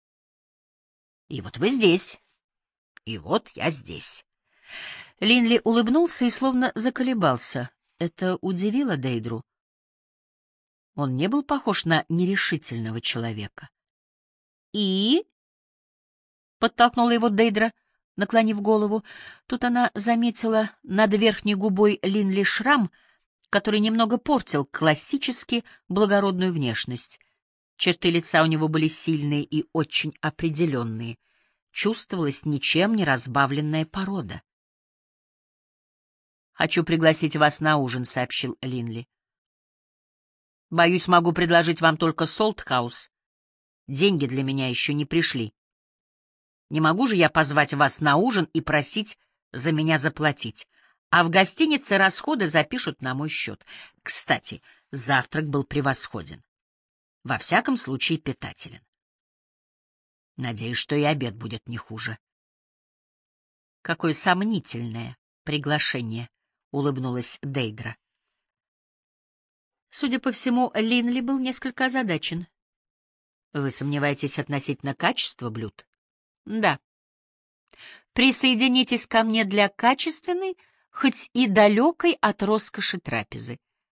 И вот вы здесь. И вот я здесь. Линли улыбнулся и словно заколебался. Это удивило Дейдру. Он не был похож на нерешительного человека. «И?» — подтолкнула его Дейдра, наклонив голову. Тут она заметила над верхней губой Линли шрам, который немного портил классически благородную внешность. Черты лица у него были сильные и очень определенные. Чувствовалась ничем не разбавленная порода. «Хочу пригласить вас на ужин», — сообщил Линли. «Боюсь, могу предложить вам только Солтхаус. Деньги для меня еще не пришли. Не могу же я позвать вас на ужин и просить за меня заплатить, а в гостинице расходы запишут на мой счет. Кстати, завтрак был превосходен. Во всяком случае, питателен. Надеюсь, что и обед будет не хуже». «Какое сомнительное приглашение», — улыбнулась Дейдра. Судя по всему, Линли был несколько озадачен. «Вы сомневаетесь относительно качества блюд?» «Да. Присоединитесь ко мне для качественной, хоть и далекой от роскоши трапезы».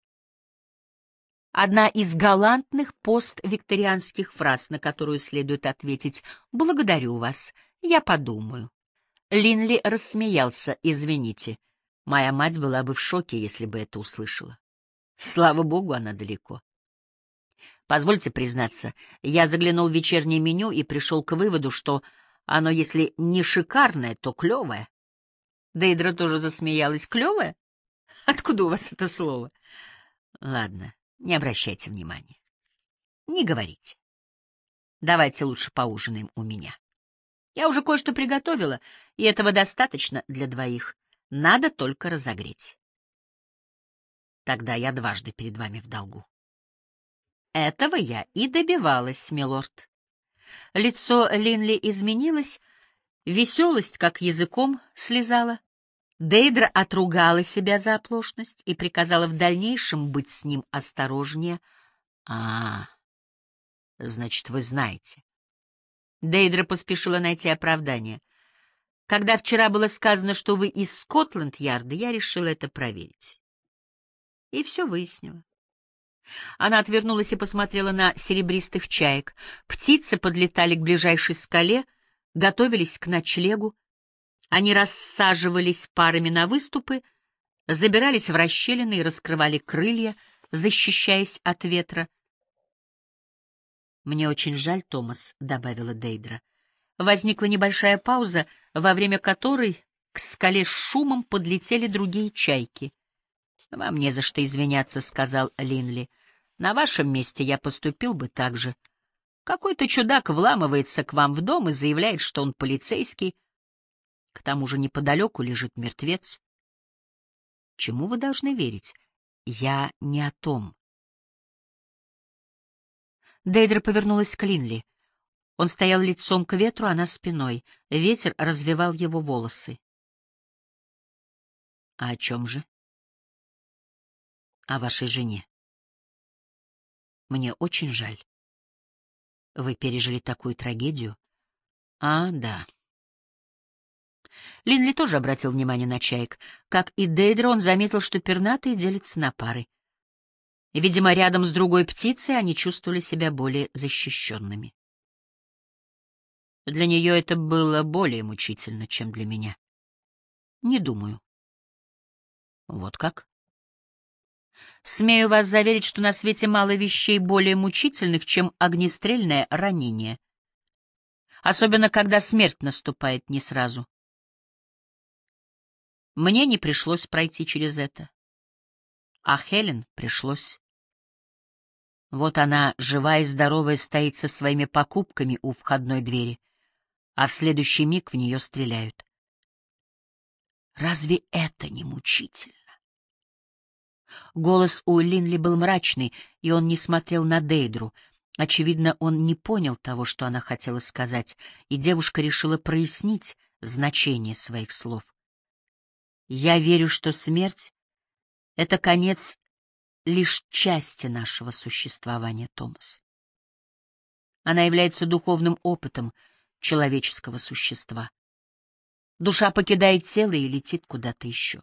Одна из галантных поствикторианских фраз, на которую следует ответить «Благодарю вас, я подумаю». Линли рассмеялся. «Извините, моя мать была бы в шоке, если бы это услышала. Слава богу, она далеко. Позвольте признаться, я заглянул в вечернее меню и пришел к выводу, что оно, если не шикарное, то клевое». Дейдра тоже засмеялась. «Клевое? Откуда у вас это слово?» «Ладно, не обращайте внимания. Не говорите. Давайте лучше поужинаем у меня. Я уже кое-что приготовила, и этого достаточно для двоих. Надо только разогреть. Тогда я дважды перед вами в долгу». «Этого я и добивалась, милорд». Лицо Линли изменилось, веселость как языком слезала. Дейдра отругала себя за оплошность и приказала в дальнейшем быть с ним осторожнее. «А, значит, вы знаете». Дейдра поспешила найти оправдание. «Когда вчера было сказано, что вы из Скотланд-Ярда, я решила это проверить. И все выяснила». Она отвернулась и посмотрела на серебристых чаек. Птицы подлетали к ближайшей скале, готовились к ночлегу. Они рассаживались парами на выступы, забирались в расщелины и раскрывали крылья, защищаясь от ветра. «Мне очень жаль, Томас», — добавила Дейдра. Возникла небольшая пауза, во время которой к скале с шумом подлетели другие чайки. «Вам не за что извиняться», — сказал Линли. «На вашем месте я поступил бы так же. Какой-то чудак вламывается к вам в дом и заявляет, что он полицейский. К тому же неподалеку лежит мертвец. Чему вы должны верить? Я не о том». Дейдра повернулась к Линли. Он стоял лицом к ветру, она спиной. Ветер развевал его волосы. «А о чем же?» «О вашей жене. Мне очень жаль. Вы пережили такую трагедию?» «А, да». Линли тоже обратил внимание на чаек. Как и Дейдра, он заметил, что пернатые делятся на пары. Видимо, рядом с другой птицей они чувствовали себя более защищенными. Для нее это было более мучительно, чем для меня. Не думаю. Вот как? Смею вас заверить, что на свете мало вещей более мучительных, чем огнестрельное ранение. Особенно, когда смерть наступает не сразу. Мне не пришлось пройти через это. А Хелен пришлось. Вот она, живая и здоровая, стоит со своими покупками у входной двери, а в следующий миг в нее стреляют. Разве это не мучительно? Голос у Линли был мрачный, и он не смотрел на Дейдру. Очевидно, он не понял того, что она хотела сказать, и девушка решила прояснить значение своих слов. «Я верю, что смерть — это конец лишь части нашего существования, Томас. Она является духовным опытом человеческого существа. Душа покидает тело и летит куда-то еще.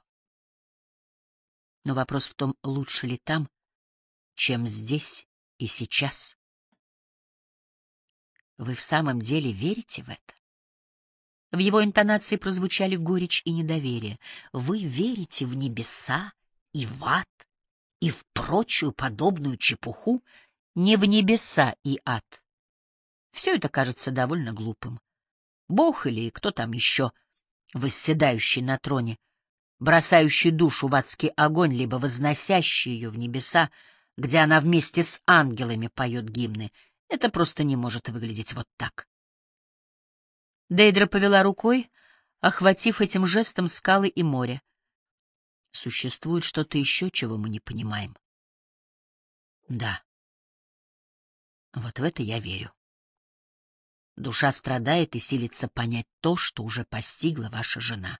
Но вопрос в том, лучше ли там, чем здесь и сейчас. Вы в самом деле верите в это?» В его интонации прозвучали горечь и недоверие. «Вы верите в небеса и в ад, и в прочую подобную чепуху?» «Не в небеса и ад. Все это кажется довольно глупым. Бог или кто там еще, восседающий на троне, бросающий душу в адский огонь, либо возносящий ее в небеса, где она вместе с ангелами поет гимны, это просто не может выглядеть вот так». Дейдра повела рукой, охватив этим жестом скалы и море. «Существует что-то еще, чего мы не понимаем?» «Да. Вот в это я верю. Душа страдает и силится понять то, что уже постигла ваша жена».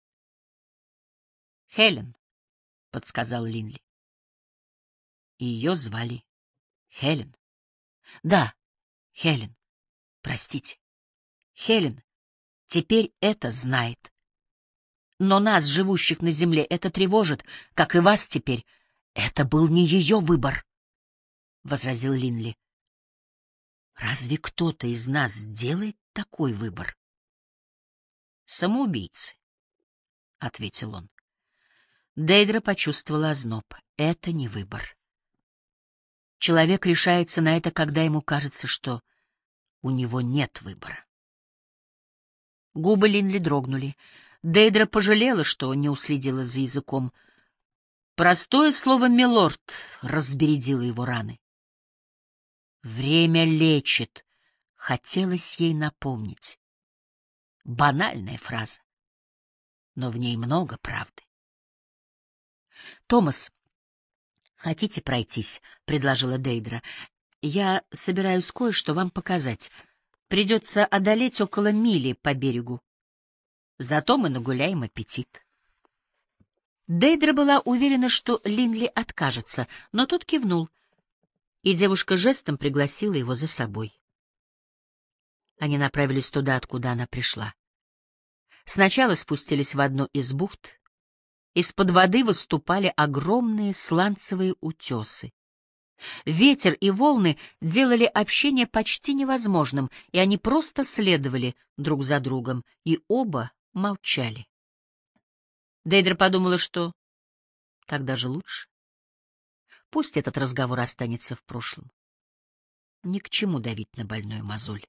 «Хелен», — подсказал Линли. И ее звали Хелен. «Да, Хелен. Простите. Хелен теперь это знает. Но нас, живущих на земле, это тревожит, как и вас теперь. Это был не ее выбор», — возразил Линли. «Разве кто-то из нас сделает такой выбор?» «Самоубийцы», — ответил он. Дейдра почувствовала озноб. Это не выбор. Человек решается на это, когда ему кажется, что у него нет выбора. Губы Линли дрогнули. Дейдра пожалела, что не уследила за языком. Простое слово «милорд» разбередило его раны. «Время лечит», — хотелось ей напомнить. Банальная фраза, но в ней много правды. «Томас, хотите пройтись?» — предложила Дейдра. «Я собираюсь кое-что вам показать. Придется одолеть около мили по берегу. Зато мы нагуляем аппетит». Дейдра была уверена, что Линли откажется, но тот кивнул, и девушка жестом пригласила его за собой. Они направились туда, откуда она пришла. Сначала спустились в одну из бухт. Из-под воды выступали огромные сланцевые утесы. Ветер и волны делали общение почти невозможным, и они просто следовали друг за другом, и оба молчали. Дейдра подумала, что так даже лучше. Пусть этот разговор останется в прошлом. Ни к чему давить на больную мозоль.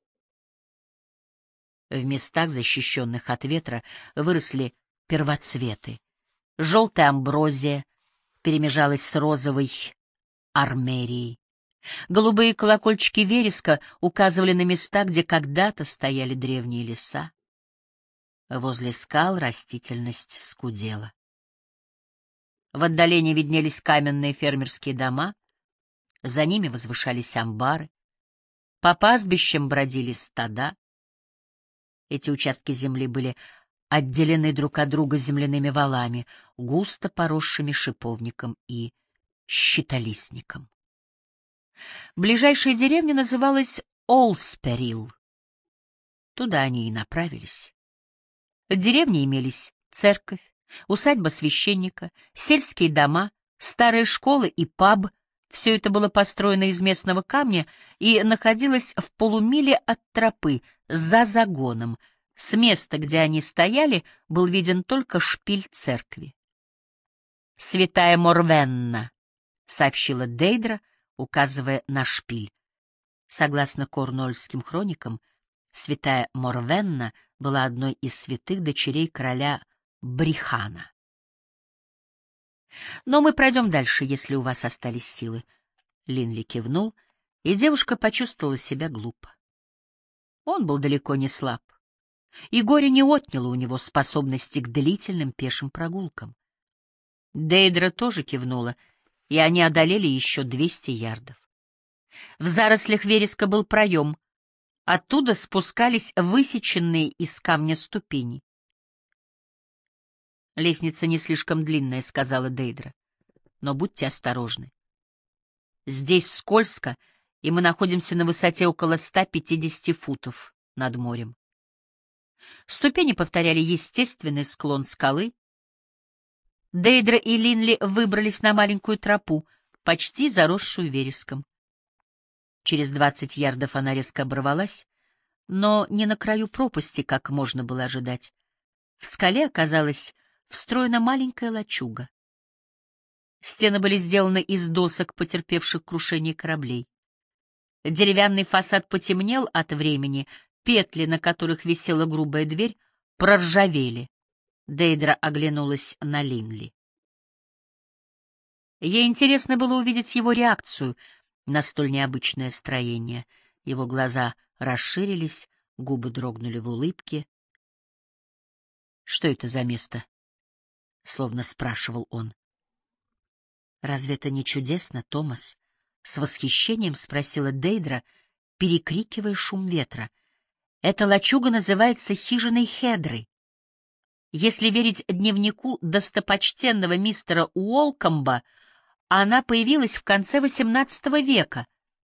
В местах, защищенных от ветра, выросли первоцветы. Желтая амброзия перемежалась с розовой армерией. Голубые колокольчики вереска указывали на места, где когда-то стояли древние леса. Возле скал растительность скудела. В отдалении виднелись каменные фермерские дома, за ними возвышались амбары, по пастбищам бродили стада. Эти участки земли были отделены друг от друга земляными валами, густо поросшими шиповником и щитолистником. Ближайшая деревня называлась Олсперил. Туда они и направились. В деревне имелись церковь, усадьба священника, сельские дома, старая школа и паб. Все это было построено из местного камня и находилось в полумиле от тропы, за загоном. С места, где они стояли, был виден только шпиль церкви. «Святая Морвенна», — сообщила Дейдра, указывая на шпиль. Согласно корнуольским хроникам, святая Морвенна была одной из святых дочерей короля Брихана. «Но мы пройдем дальше, если у вас остались силы». Линли кивнул, и девушка почувствовала себя глупо. Он был далеко не слаб. и горе не отняло у него способности к длительным пешим прогулкам. Дейдра тоже кивнула, и они одолели еще двести ярдов. В зарослях вереска был проем, оттуда спускались высеченные из камня ступени. «Лестница не слишком длинная», — сказала Дейдра, — «но будьте осторожны. Здесь скользко, и мы находимся на высоте около ста пятидесяти футов над морем». Ступени повторяли естественный склон скалы. Дейдра и Линли выбрались на маленькую тропу, почти заросшую вереском. Через двадцать ярдов она резко оборвалась, но не на краю пропасти, как можно было ожидать. В скале оказалась встроена маленькая лачуга. Стены были сделаны из досок, потерпевших крушение кораблей. Деревянный фасад потемнел от времени, петли, на которых висела грубая дверь, проржавели. Дейдра оглянулась на Линли. Ей интересно было увидеть его реакцию на столь необычное строение. Его глаза расширились, губы дрогнули в улыбке. «Что это за место?» — словно спрашивал он. «Разве это не чудесно, Томас?» — с восхищением спросила Дейдра, перекрикивая шум ветра. «Эта лачуга называется хижиной Хедры. Если верить дневнику достопочтенного мистера Уолкомба, она появилась в конце восемнадцатого века.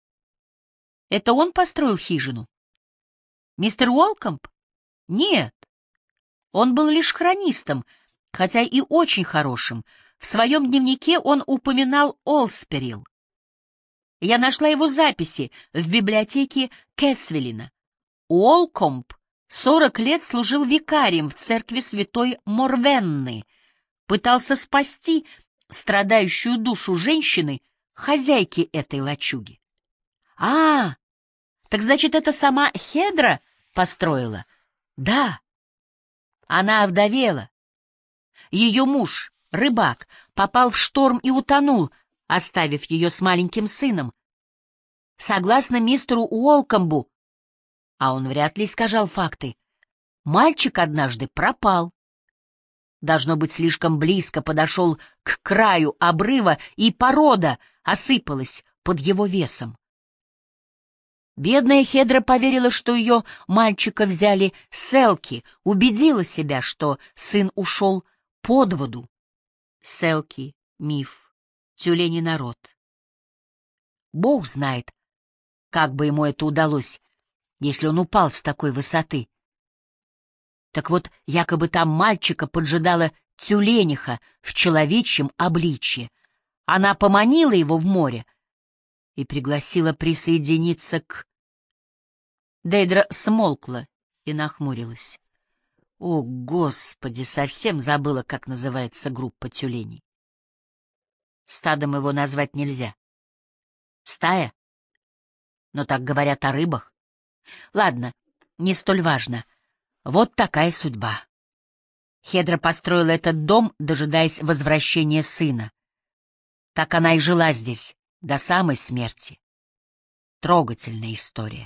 Это он построил хижину? Мистер Уолкомб? Нет. Он был лишь хронистом, хотя и очень хорошим. В своем дневнике он упоминал Олсперил. Я нашла его записи в библиотеке Кэсвелина. Уолкомб сорок лет служил викарием в церкви святой Морвенны, пытался спасти страдающую душу женщины, хозяйки этой лачуги. А, так значит, это сама Хедра построила? Да. Она овдовела. Ее муж, рыбак, попал в шторм и утонул, оставив ее с маленьким сыном. Согласно мистеру Уолкомбу, а он вряд ли искажал факты, мальчик однажды пропал. Должно быть, слишком близко подошел к краю обрыва, и порода осыпалась под его весом. Бедная Хедра поверила, что ее мальчика взяли селки, убедила себя, что сын ушел под воду. Селки — миф, тюленей народ. Бог знает, как бы ему это удалось, если он упал с такой высоты. Так вот, якобы там мальчика поджидала тюлениха в человечьем обличье. Она поманила его в море и пригласила присоединиться к... Дейдра смолкла и нахмурилась. О, Господи, совсем забыла, как называется группа тюленей. Стадом его назвать нельзя. Стая? Но так говорят о рыбах. Ладно, не столь важно. Вот такая судьба. Хедра построила этот дом, дожидаясь возвращения сына. Так она и жила здесь до самой смерти. Трогательная история.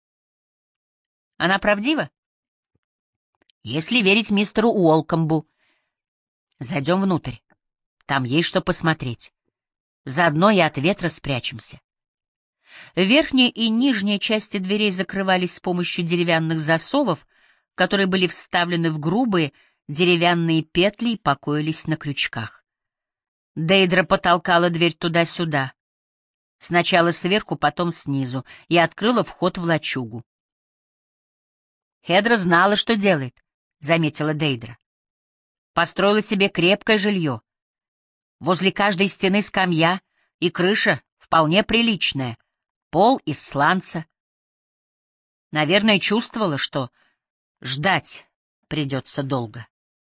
Она правдива? Если верить мистеру Уолкомбу. Зайдем внутрь. Там есть что посмотреть. Заодно и от ветра спрячемся. Верхняя и нижняя части дверей закрывались с помощью деревянных засовов, которые были вставлены в грубые деревянные петли и покоились на крючках. Дейдра потолкала дверь туда-сюда, сначала сверху, потом снизу, и открыла вход в лачугу. «Хедра знала, что делает», — заметила Дейдра. «Построила себе крепкое жилье. Возле каждой стены скамья, и крыша вполне приличная, пол из сланца. Наверное, чувствовала, что ждать придется долго».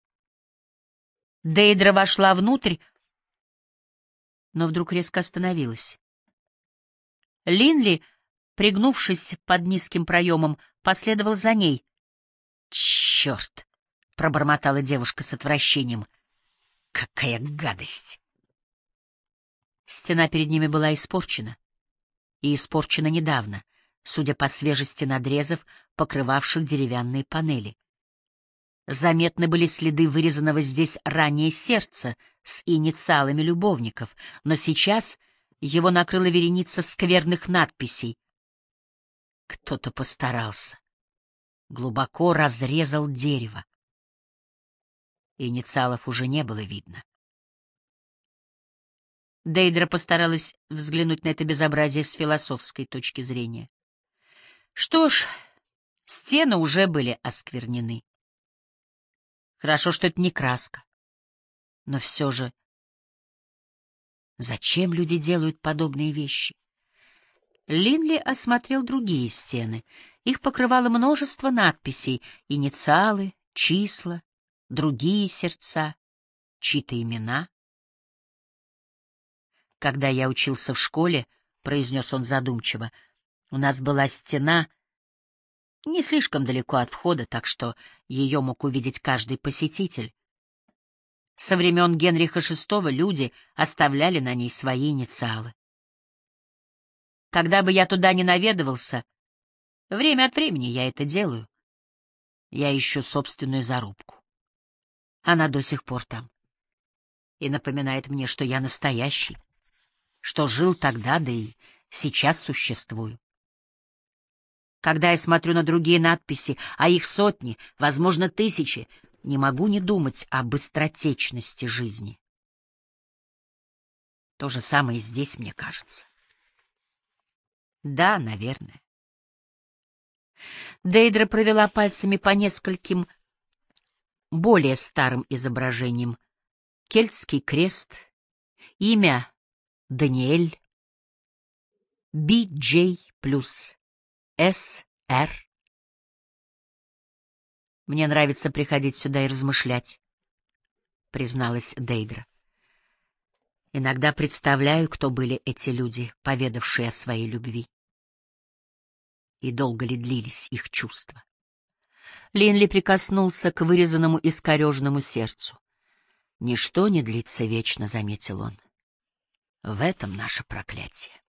Дейдра вошла внутрь, но вдруг резко остановилась. Линли, пригнувшись под низким проемом, последовал за ней. «Черт!» — пробормотала девушка с отвращением. «Какая гадость!» Стена перед ними была испорчена. И испорчена недавно, судя по свежести надрезов, покрывавших деревянные панели. Заметны были следы вырезанного здесь ранее сердца с инициалами любовников, но сейчас его накрыла вереница скверных надписей. Кто-то постарался, глубоко разрезал дерево. Инициалов уже не было видно. Дейдра постаралась взглянуть на это безобразие с философской точки зрения. Что ж, стены уже были осквернены. Хорошо, что это не краска. Но все же, зачем люди делают подобные вещи? Линли осмотрел другие стены. Их покрывало множество надписей, инициалы, числа, другие сердца, чьи-то имена. Когда я учился в школе, — произнес он задумчиво, — у нас была стена не слишком далеко от входа, так что ее мог увидеть каждый посетитель. Со времен Генриха шестого люди оставляли на ней свои инициалы. Когда бы я туда не наведывался, время от времени я это делаю. Я ищу собственную зарубку. Она до сих пор там. И напоминает мне, что я настоящий, что жил тогда, да и сейчас существую. Когда я смотрю на другие надписи, а их сотни, возможно, тысячи, не могу не думать о быстротечности жизни. То же самое и здесь, мне кажется. Да, наверное. Дейдра провела пальцами по нескольким более старым изображениям. Кельтский крест, имя Даниэль, Би Джей плюс С Р. Мне нравится приходить сюда и размышлять, призналась Дейдра. Иногда представляю, кто были эти люди, поведавшие о своей любви. И долго ли длились их чувства. Линли прикоснулся к вырезанному искореженному сердцу. «Ничто не длится вечно», — заметил он. «В этом наше проклятие».